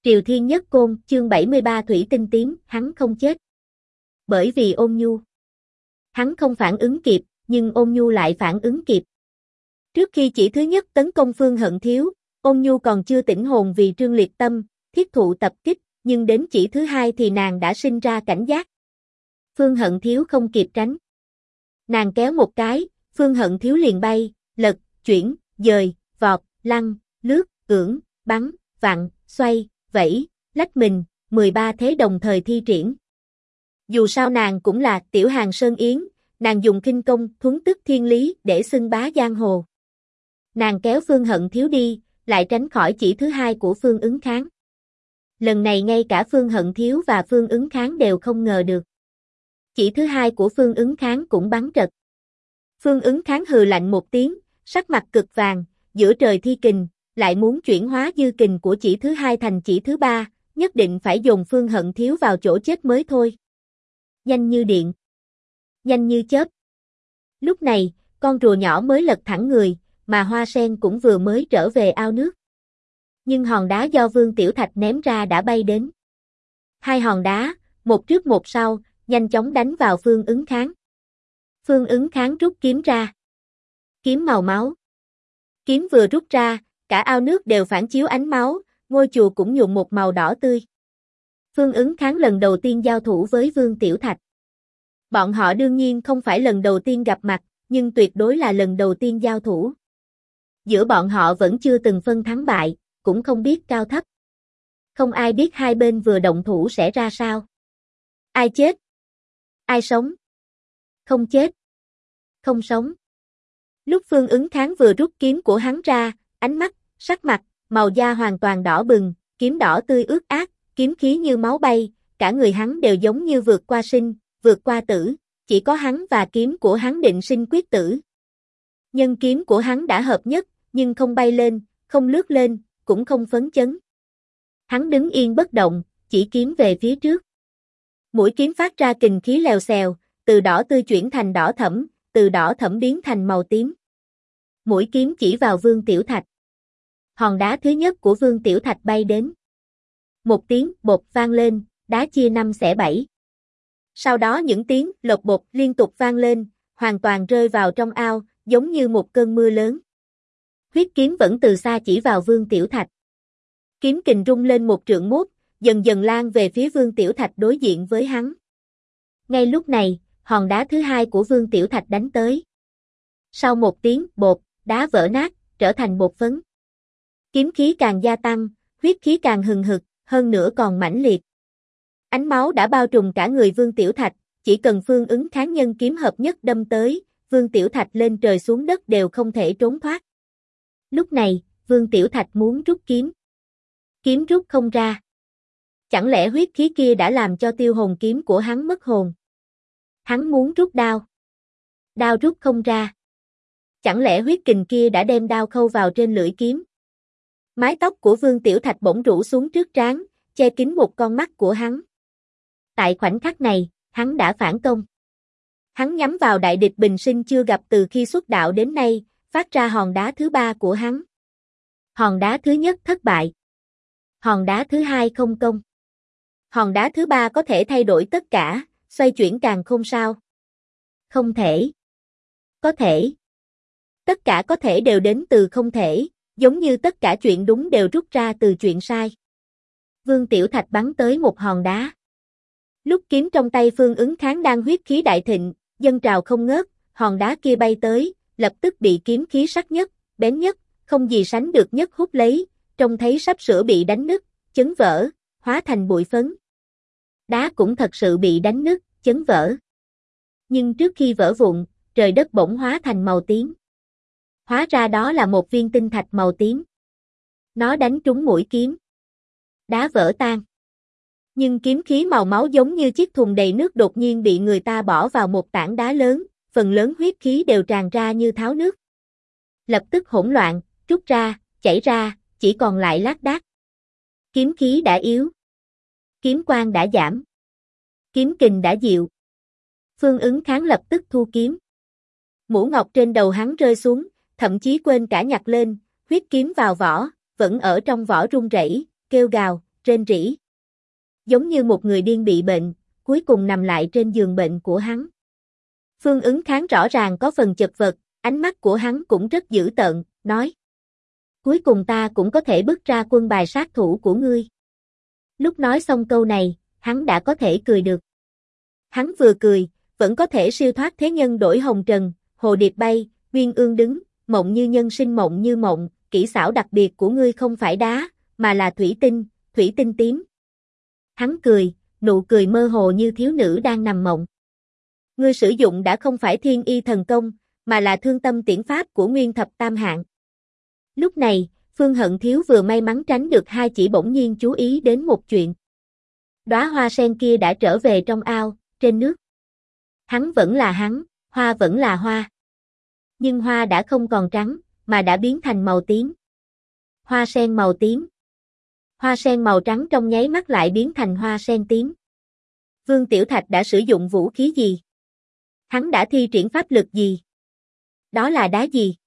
Triều Thiên Nhất Côn, chương 73 Thủy Tinh Tím, hắn không chết. Bởi vì Ôn Nhu. Hắn không phản ứng kịp, nhưng Ôn Nhu lại phản ứng kịp. Trước khi chỉ thứ nhất tấn công Phương Hận Thiếu, Ôn Nhu còn chưa tỉnh hồn vì Trương Liệt Tâm, thiết thụ tập kích, nhưng đến chỉ thứ hai thì nàng đã sinh ra cảnh giác. Phương Hận Thiếu không kịp tránh. Nàng kéo một cái, Phương Hận Thiếu liền bay, lật, chuyển, dời, vọt, lăn, lướt, ưỡn, bắn, vặn, xoay, vẫy, lách mình, 13 thế đồng thời thi triển. Dù sao nàng cũng là Tiểu Hàng Sơn Yến, nàng dùng khinh công thuấn tức thiên lý để xưng bá giang hồ. Nàng kéo Phương Hận Thiếu đi, lại tránh khỏi chỉ thứ hai của Phương Ứng Kháng. Lần này ngay cả Phương Hận Thiếu và Phương Ứng Kháng đều không ngờ được. Chỉ thứ hai của Phương Ứng Kháng cũng bắn trật. Phương Ứng Kháng hừ lạnh một tiếng, sắc mặt cực vàng, giữa trời thi kình, lại muốn chuyển hóa dư kình của chỉ thứ hai thành chỉ thứ ba, nhất định phải dồn Phương Hận Thiếu vào chỗ chết mới thôi. Nhanh như điện, nhanh như chớp. Lúc này, con rùa nhỏ mới lật thẳng người, mà Hoa Sen cũng vừa mới trở về ao nước. Nhưng hòn đá do Vương Tiểu Thạch ném ra đã bay đến. Hai hòn đá, một trước một sau, nhanh chóng đánh vào Phương Ứng Kháng. Phương Ứng Kháng rút kiếm ra. Kiếm màu máu. Kiếm vừa rút ra, cả ao nước đều phản chiếu ánh máu, ngôi chùa cũng nhuộm một màu đỏ tươi. Phương Ứng Kháng lần đầu tiên giao thủ với Vương Tiểu Thạch. Bọn họ đương nhiên không phải lần đầu tiên gặp mặt, nhưng tuyệt đối là lần đầu tiên giao thủ. Giữa bọn họ vẫn chưa từng phân thắng bại, cũng không biết cao thấp. Không ai biết hai bên vừa động thủ sẽ ra sao. Ai chết? Ai sống? Không chết. Không sống. Lúc Phương Ứng Kháng vừa rút kiếm của hắn ra, ánh mắt, sắc mặt, màu da hoàn toàn đỏ bừng, kiếm đỏ tươi ướt át, kiếm khí như máu bay, cả người hắn đều giống như vượt qua sinh, vượt qua tử, chỉ có hắn và kiếm của hắn định sinh quyết tử. Nhân kiếm của hắn đã hợp nhất, nhưng không bay lên, không lướt lên, cũng không phấn chấn. Hắn đứng yên bất động, chỉ kiếm về phía trước. Mũi kiếm phát ra kình khí lèo xèo, từ đỏ tươi chuyển thành đỏ thẫm, từ đỏ thẫm biến thành màu tím. Mũi kiếm chỉ vào Vương Tiểu Thạch. Hòn đá thứ nhất của Vương Tiểu Thạch bay đến. Một tiếng bột vang lên, đá chia năm xẻ bảy. Sau đó những tiếng lột bột liên tục vang lên, hoàn toàn rơi vào trong ao, giống như một cơn mưa lớn. Huyết kiếm vẫn từ xa chỉ vào Vương Tiểu Thạch. Kiếm kình rung lên một trượng mốt, dần dần lan về phía Vương Tiểu Thạch đối diện với hắn. Ngay lúc này, hòn đá thứ hai của Vương Tiểu Thạch đánh tới. Sau một tiếng bột, đá vỡ nát, trở thành bột phấn. Kiếm khí càng gia tăng, huyết khí càng hừng hực, hơn nữa còn mãnh liệt. Ánh máu đã bao trùm cả người Vương Tiểu Thạch, chỉ cần Phương Ứng Kháng nhân kiếm hợp nhất đâm tới, Vương Tiểu Thạch lên trời xuống đất đều không thể trốn thoát. Lúc này, Vương Tiểu Thạch muốn rút kiếm. Kiếm rút không ra. Chẳng lẽ huyết khí kia đã làm cho tiêu hồn kiếm của hắn mất hồn? Hắn muốn rút đao. Đao rút không ra. Chẳng lẽ huyết kình kia đã đem đao khâu vào trên lưỡi kiếm? Mái tóc của Vương Tiểu Thạch bỗng rủ xuống trước trán, che kín một con mắt của hắn. Tại khoảnh khắc này, hắn đã phản công. Hắn nhắm vào đại địch bình sinh chưa gặp từ khi xuất đạo đến nay, phát ra hòn đá thứ ba của hắn. Hòn đá thứ nhất thất bại. Hòn đá thứ hai không công. Hòn đá thứ ba có thể thay đổi tất cả, xoay chuyển càn khôn sao? Không thể. Có thể. Tất cả có thể đều đến từ không thể, giống như tất cả chuyện đúng đều rút ra từ chuyện sai. Vương Tiểu Thạch bắn tới một hòn đá. Lúc kiếm trong tay Phương Ứng Kháng đang huyết khí đại thịnh, dâng trào không ngớt, hòn đá kia bay tới, lập tức bị kiếm khí sắc nhất, bén nhất, không gì sánh được nhất hút lấy, trông thấy sắp sửa bị đánh nứt, chấn vỡ, hóa thành bụi phấn. Đá cũng thật sự bị đánh nứt, chấn vỡ. Nhưng trước khi vỡ vụn, trời đất bỗng hóa thành màu tím. Hóa ra đó là một viên tinh thạch màu tím. Nó đánh trúng mũi kiếm. Đá vỡ tan. Nhưng kiếm khí màu máu giống như chiếc thùng đầy nước đột nhiên bị người ta bỏ vào một tảng đá lớn, phần lớn huyết khí đều tràn ra như tháo nước. Lập tức hỗn loạn, trút ra, chảy ra, chỉ còn lại lác đác. Kiếm khí đã yếu. Kiếm quang đã giảm. Kiếm kình đã dịu. Phương Ứng Kháng lập tức thu kiếm. Mũ ngọc trên đầu hắn rơi xuống, thậm chí quên cả nhặt lên, huyết kiếm vào vỏ, vẫn ở trong vỏ run rẩy, kêu gào, rên rỉ. Giống như một người điên bị bệnh, cuối cùng nằm lại trên giường bệnh của hắn. Phương Ứng Kháng rõ ràng có phần chật vật, ánh mắt của hắn cũng rất dữ tợn, nói. Cuối cùng ta cũng có thể bứt ra quân bài sát thủ của ngươi. Lúc nói xong câu này, hắn đã có thể cười được. Hắn vừa cười, vẫn có thể siêu thoát thế nhân đổi hồng trần, hồ điệp bay, uyên ương đứng, mộng như nhân sinh mộng như mộng, kỹ xảo đặc biệt của ngươi không phải đá, mà là thủy tinh tím. Hắn cười, nụ cười mơ hồ như thiếu nữ đang nằm mộng. Ngươi sử dụng đã không phải thiên y thần công, mà là thương tâm tiễn pháp của Nguyên Thập Tam Hạng. Lúc này, Phương Hận Thiếu vừa may mắn tránh được hai chỉ bỗng nhiên chú ý đến một chuyện. Đóa hoa sen kia đã trở về trong ao, trên nước. Hắn vẫn là hắn, hoa vẫn là hoa. Nhưng hoa đã không còn trắng, mà đã biến thành màu tím. Hoa sen màu tím. Hoa sen màu trắng trong nháy mắt lại biến thành hoa sen tím. Vương Tiểu Thạch đã sử dụng vũ khí gì? Hắn đã thi triển pháp lực gì? Đó là đá gì?